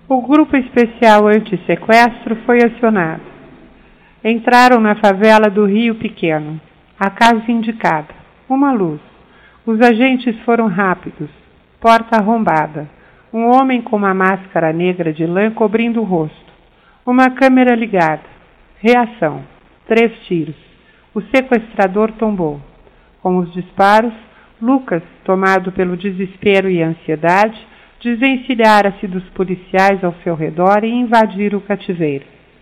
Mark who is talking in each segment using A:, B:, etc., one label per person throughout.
A: O grupo especial anti-sequestro foi acionado. Entraram na favela do Rio Pequeno. A casa indicada. Uma luz. Os agentes foram rápidos. Porta arrombada. Um homem com uma máscara negra de lã cobrindo o rosto. Uma câmera ligada. Reação. 3 tiros. O sequestrador tombou. Com os disparos, Lucas, tomado pelo desespero e ansiedade, desencilhara-se dos policiais ao seu redor e invadira o cativeiro.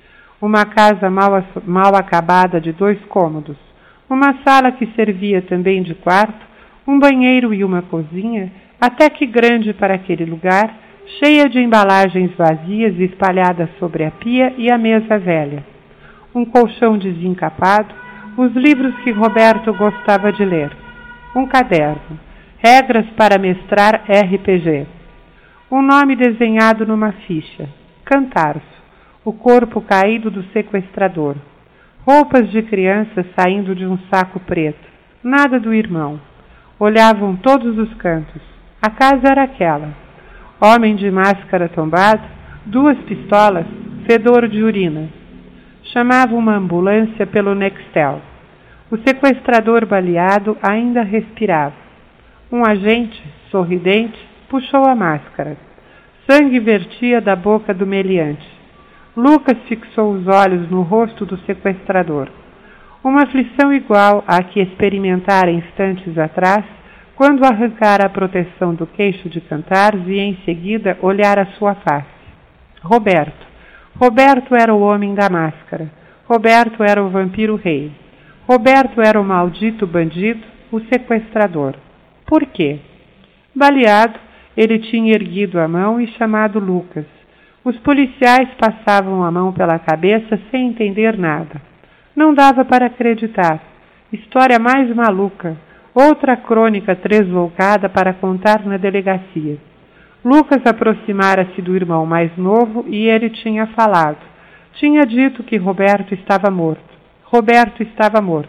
A: Uma casa mal acabada de 2 cômodos, uma sala que servia também de quarto, um banheiro e uma cozinha, até que grande para aquele lugar, cheia de embalagens vazias espalhadas sobre a pia e a mesa velha. Um colchão desencapado, os livros que Roberto gostava de ler. Um caderno, regras para mestrar RPG. Um nome desenhado numa ficha, Cantarço, o corpo caído do sequestrador. Roupas de criança saindo de um saco preto, nada do irmão. Olhavam todos os cantos. A casa era aquela. Homem de máscara tombado, 2 pistolas, fedor de urina. Chamava uma ambulância pelo Nextel. O sequestrador baleado ainda respirava. Um agente, sorridente, puxou a máscara. Sangue vertia da boca do meliante. Lucas fixou os olhos no rosto do sequestrador. Uma aflição igual à que experimentara instantes atrás, quando arrancara a proteção do queixo de Cantarço e em seguida olhara sua face. Roberto. Roberto era o homem da máscara. Roberto era o vampiro rei. Roberto era o maldito bandido, o sequestrador. Por quê? Baleado, ele tinha erguido a mão e chamado Lucas. Os policiais passavam a mão pela cabeça sem entender nada. Não dava para acreditar. História mais maluca. Outra crônica tresloucada para contar na delegacia. Lucas aproximara-se do irmão mais novo e ele tinha falado. Tinha dito que Roberto estava morto. Roberto estava morto.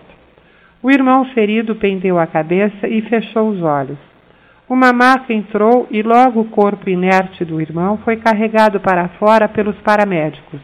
A: O irmão ferido pendeu a cabeça e fechou os olhos. Uma maca entrou e logo o corpo inerte do irmão foi carregado para fora pelos paramédicos.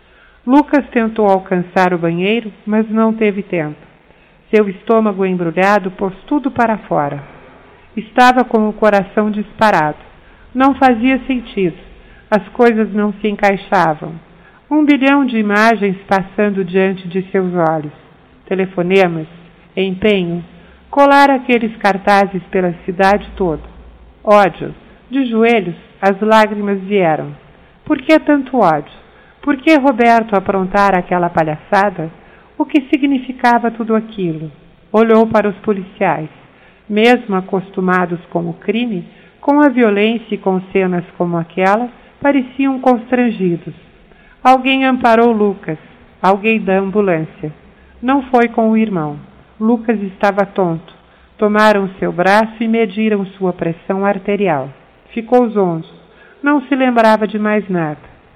A: Lucas tentou alcançar o banheiro, mas não teve tempo. Seu estômago embrulhado pôs tudo para fora. Estava com o coração disparado. Não fazia sentido. As coisas não se encaixavam. 1 bilhão de imagens passando diante de seus olhos. Telefonemas, empenho, colar aqueles cartazes pela cidade toda. Ódio. De joelhos, as lágrimas vieram. Por que tanto ódio? Por que Roberto aprontara aquela palhaçada? O que significava tudo aquilo? Olhou para os policiais. Mesmo acostumados com o crime, com a violência e com cenas como aquela, pareciam constrangidos. Alguém amparou Lucas. Alguém da ambulância. Não foi com o irmão. Lucas estava tonto. Tomaram seu braço e mediram sua pressão arterial. Ficou zonzo. Não se lembrava de mais nada.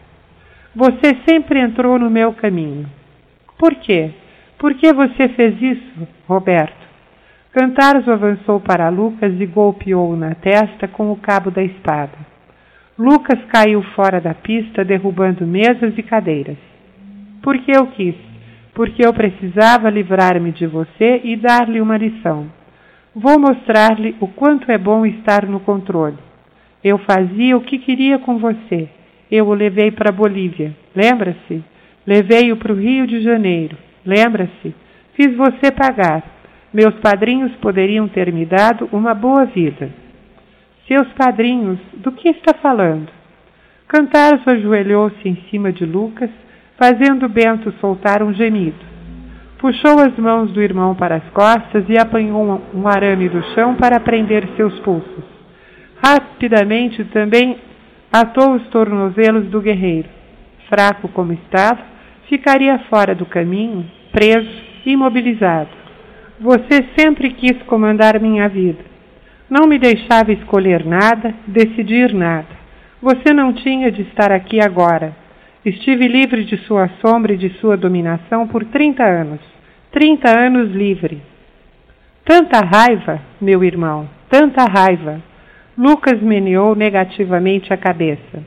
A: Você sempre entrou no meu caminho. Por quê? Por que você fez isso, Roberto? Cantarço avançou para Lucas e golpeou-o na testa com o cabo da espada. Lucas caiu fora da pista, derrubando mesas e cadeiras. Porque eu quis. Porque eu precisava livrar-me de você e dar-lhe uma lição. Vou mostrar-lhe o quanto é bom estar no controle. Eu fazia o que queria com você. Eu o levei para a Bolívia. Lembra-se? Levei-o para o Rio de Janeiro. Lembra-se? Fiz você pagar. Meus padrinhos poderiam ter me dado uma boa vida. Seus padrinhos, do que está falando? Cantarço ajoelhou-se em cima de Lucas, fazendo Bento soltar um gemido. Puxou as mãos do irmão para as costas e apanhou um arame do chão para prender seus pulsos. Rapidamente também atou os tornozelos do guerreiro. Fraco como estava, ficaria fora do caminho, preso, imobilizado. Você sempre quis comandar minha vida. Não me deixava escolher nada, decidir nada. Você não tinha de estar aqui agora. Estive livre de sua sombra e de sua dominação por 30 anos. 30 anos livre. Tanta raiva, meu irmão, tanta raiva. Lucas meneou negativamente a cabeça.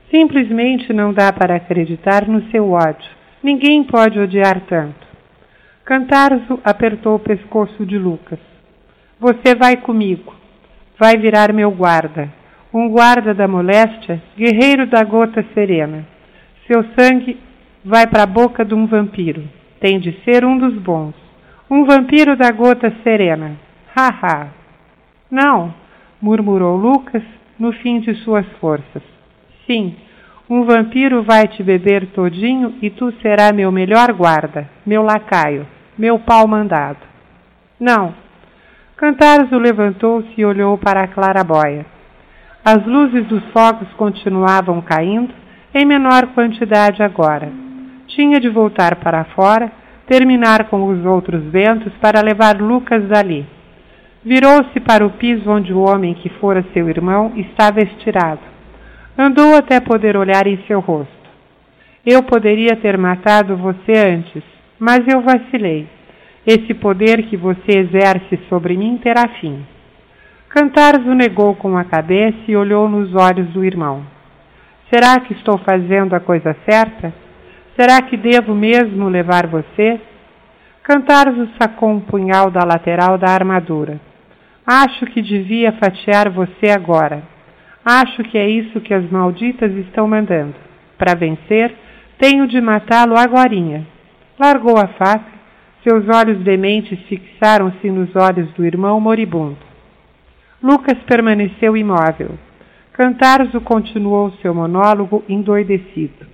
A: Simplesmente não dá para acreditar no seu ódio. Ninguém pode odiar tanto. Cantarzo apertou o pescoço de Lucas. Você vai comigo. Vai virar meu guarda. Um guarda da moléstia, guerreiro da gota serena. Seu sangue vai para a boca de um vampiro. Tem de ser um dos bons. Um vampiro da gota serena. Haha. Não, murmurou Lucas no fim de suas forças. Sim, um vampiro vai te beber todinho e tu será meu melhor guarda, meu lacaio, meu pau mandado. Não. Cantarzo levantou-se e olhou para a clarabóia. As luzes dos fogos continuavam caindo, em menor quantidade agora. Tinha de voltar para fora, terminar com os outros ventos para levar Lucas dali. Virou-se para o piso onde o homem que fora seu irmão estava estirado. Andou até poder olhar em seu rosto. Eu poderia ter matado você antes, mas eu vacilei. Esse poder que você exerce sobre mim terá fim. Cantarzo negou com a cabeça e olhou nos olhos do irmão. Será que estou fazendo a coisa certa? Será que devo mesmo levar você? Cantarzo sacou um punhal da lateral da armadura. Acho que devia fatiar você agora. Acho que é isso que as malditas estão mandando. Para vencer, tenho de matá-lo agorinha. Largou a faca, seus olhos dementes fixaram-se nos olhos do irmão moribundo. Lucas permaneceu imóvel. Cantarzo continuou seu monólogo endoidecido.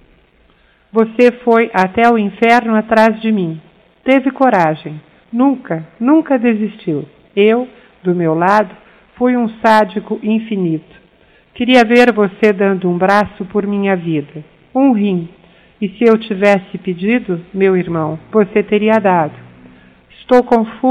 A: Você foi até o inferno atrás de mim. Teve coragem. Nunca desistiu. Eu, do meu lado, fui um sádico infinito. Queria ver você dando um braço por minha vida, um rim. E se eu tivesse pedido, meu irmão, você teria dado. Estou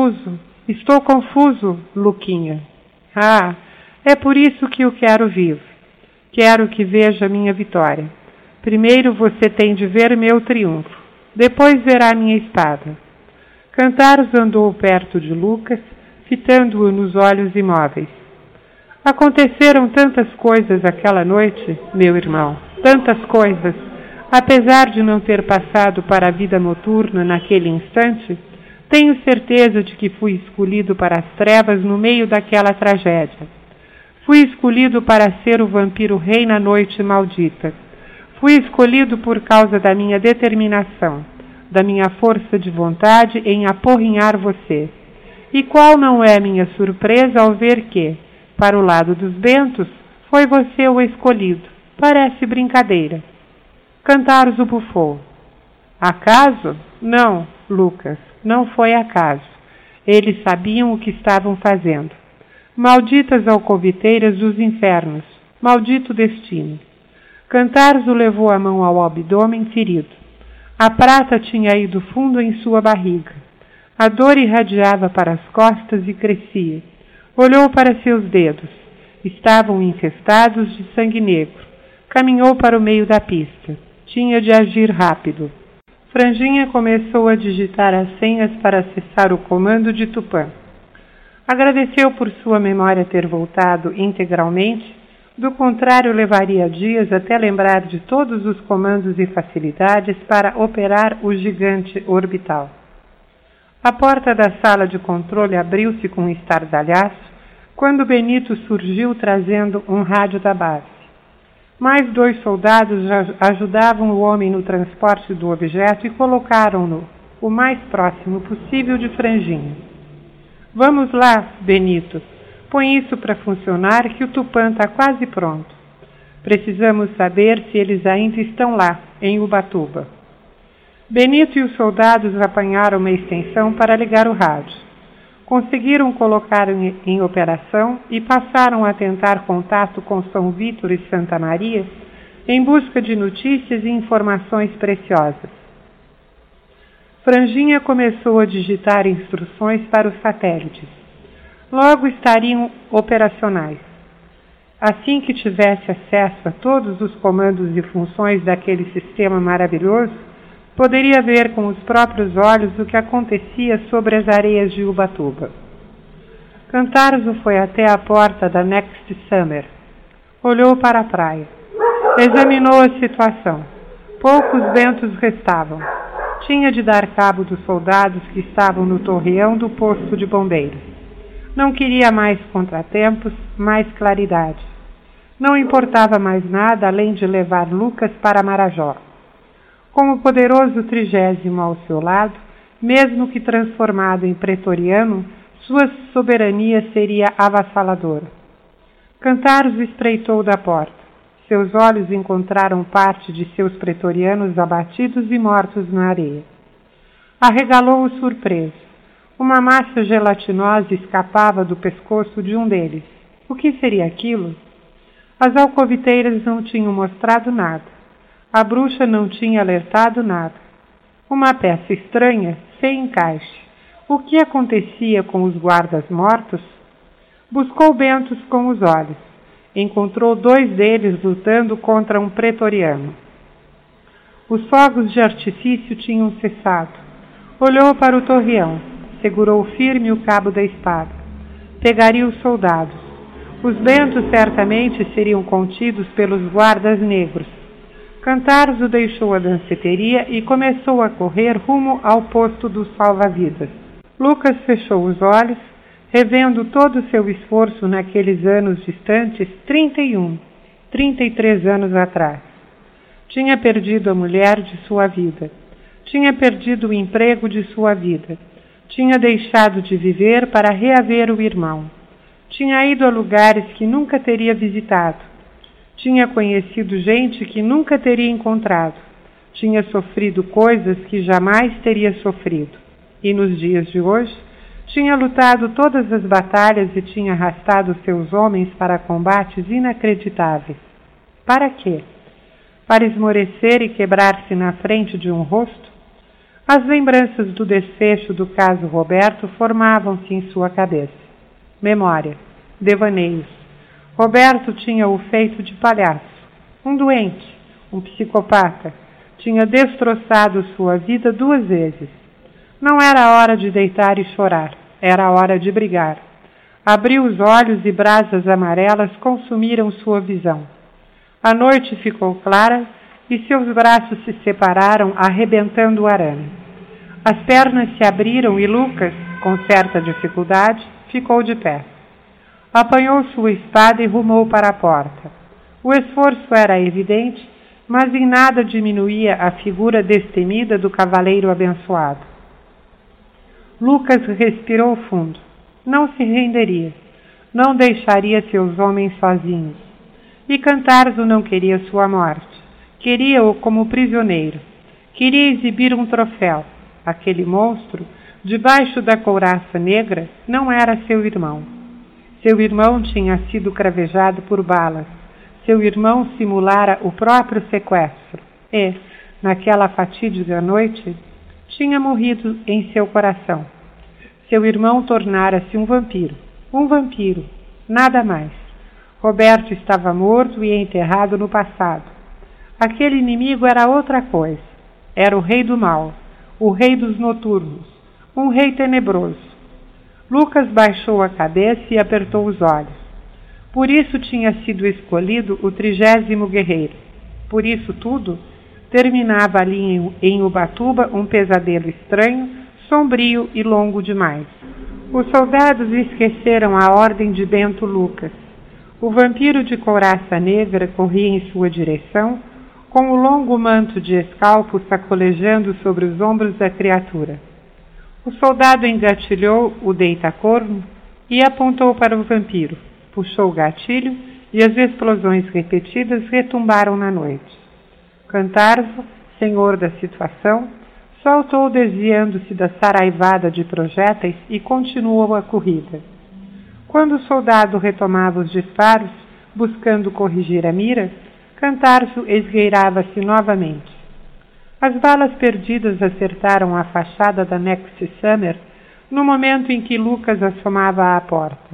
A: confuso, Luquinha. Ah, é por isso que o quero vivo. Quero que veja minha vitória. Primeiro você tem de ver meu triunfo. Depois verá minha espada. Cantarzo andou perto de Lucas, fitando-o nos olhos imóveis. Aconteceram tantas coisas aquela noite, meu irmão, tantas coisas. Apesar de não ter passado para a vida noturna naquele instante, tenho certeza de que fui escolhido para as trevas no meio daquela tragédia. Fui escolhido para ser o vampiro rei na noite maldita. Fui escolhido por causa da minha determinação, da minha força de vontade em aporrinhar você. E qual não é minha surpresa ao ver que, para o lado dos bentos, foi você o escolhido. Parece brincadeira. Cantarzo bufou. Acaso? Não, Lucas, não foi acaso. Eles sabiam o que estavam fazendo. Malditas alcoviteiras dos infernos, maldito destino. Cantarzo levou a mão ao abdômen ferido. A prata tinha ido fundo em sua barriga. A dor irradiava para as costas e crescia. Olhou para seus dedos. Estavam infestados de sangue negro. Caminhou para o meio da pista. Tinha de agir rápido. Franjinha começou a digitar as senhas para acessar o comando de Tupã. Agradeceu por sua memória ter voltado integralmente, do contrário levaria dias até lembrar de todos os comandos e facilidades para operar o gigante orbital. A porta da sala de controle abriu-se com um estardalhaço quando Benito surgiu trazendo um rádio da base. Mais 2 soldados ajudavam o homem no transporte do objeto e colocaram-no o mais próximo possível de Franjinha. Vamos lá, Benito. Põe isso para funcionar que o Tupã está quase pronto. Precisamos saber se eles ainda estão lá, em Ubatuba. Benito e os soldados apanharam uma extensão para ligar o rádio. Conseguiram colocar em operação e passaram a tentar contato com São Vítor e Santa Maria em busca de notícias e informações preciosas. Franjinha começou a digitar instruções para os satélites. Logo estariam operacionais. Assim que tivesse acesso a todos os comandos e funções daquele sistema maravilhoso, poderia ver com os próprios olhos o que acontecia sobre as areias de Ubatuba. Cantarzo foi até a porta da Next Summer. Olhou para a praia. Examinou a situação. Poucos ventos restavam. Tinha de dar cabo dos soldados que estavam no torreão do posto de bombeiros. Não queria mais contratempos, mais claridade. Não importava mais nada além de levar Lucas para Marajó. Com o poderoso 30º ao seu lado, mesmo que transformado em pretoriano, sua soberania seria avassaladora. Cantaros espreitou da porta. Seus olhos encontraram parte de seus pretorianos abatidos e mortos na areia. Arregalou-o surpreso. Uma massa gelatinosa escapava do pescoço de um deles. O que seria aquilo? As alcoviteiras não tinham mostrado nada. A bruxa não tinha alertado nada. Uma peça estranha, sem encaixe. O que acontecia com os guardas mortos? Buscou Bentos com os olhos. Encontrou 2 deles lutando contra um pretoriano. Os fogos de artifício tinham cessado. Olhou para o torreão. Segurou firme o cabo da espada. Pegaria os soldados. Os Bentos certamente seriam contidos pelos guardas negros. Cantaros o deixou a danceteria e começou a correr rumo ao posto dos salva-vidas. Lucas fechou os olhos, revendo todo o seu esforço naqueles anos distantes, 33 anos atrás. Tinha perdido a mulher de sua vida. Tinha perdido o emprego de sua vida. Tinha deixado de viver para reaver o irmão. Tinha ido a lugares que nunca teria visitado. Tinha conhecido gente que nunca teria encontrado. Tinha sofrido coisas que jamais teria sofrido. E nos dias de hoje, tinha lutado todas as batalhas e tinha arrastado seus homens para combates inacreditáveis. Para quê? Para esmorecer e quebrar-se na frente de um rosto? As lembranças do desfecho do caso Roberto formavam-se em sua cabeça. Memória, devaneios. Roberto tinha o feito de palhaço, um doente, um psicopata. Tinha destroçado sua vida 2 vezes. Não era hora de deitar e chorar, era hora de brigar. Abriu os olhos e brasas amarelas consumiram sua visão. A noite ficou clara e seus braços se separaram, arrebentando o arame. As pernas se abriram e Lucas, com certa dificuldade, ficou de pé. Apanhou sua espada e rumou para a porta. O esforço era evidente, mas em nada diminuía a figura destemida do cavaleiro abençoado. Lucas respirou fundo. Não se renderia. Não deixaria seus homens sozinhos. E Cantarzo não queria sua morte. Queria-o como prisioneiro. Queria exibir um troféu. Aquele monstro, debaixo da couraça negra, não era seu irmão. Seu irmão tinha sido cravejado por balas. Seu irmão simulara o próprio sequestro e, naquela fatídica noite, tinha morrido em seu coração. Seu irmão tornara-se um vampiro, nada mais. Roberto estava morto e enterrado no passado. Aquele inimigo era outra coisa. Era o rei do mal, o rei dos noturnos, um rei tenebroso. Lucas baixou a cabeça e apertou os olhos. Por isso tinha sido escolhido o 30º guerreiro. Por isso tudo, terminava ali em Ubatuba um pesadelo estranho, sombrio e longo demais. Os soldados esqueceram a ordem de Bento Lucas. O vampiro de couraça negra corria em sua direção, com o longo manto de escalpo sacolejando sobre os ombros da criatura. O soldado engatilhou o deita-corno e apontou para o vampiro. Puxou o gatilho e as explosões repetidas retumbaram na noite. Cantarzo, senhor da situação, saltou desviando-se da saraivada de projéteis e continuou a corrida. Quando o soldado retomava os disparos, buscando corrigir a mira, Cantarzo esgueirava-se novamente. As balas perdidas acertaram a fachada da Next Summer no momento em que Lucas assomava à porta.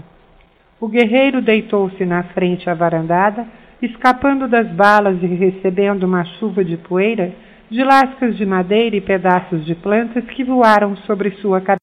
A: O guerreiro deitou-se na frente à varandada, escapando das balas e recebendo uma chuva de poeira, de lascas de madeira e pedaços de plantas que voaram sobre sua cabeça.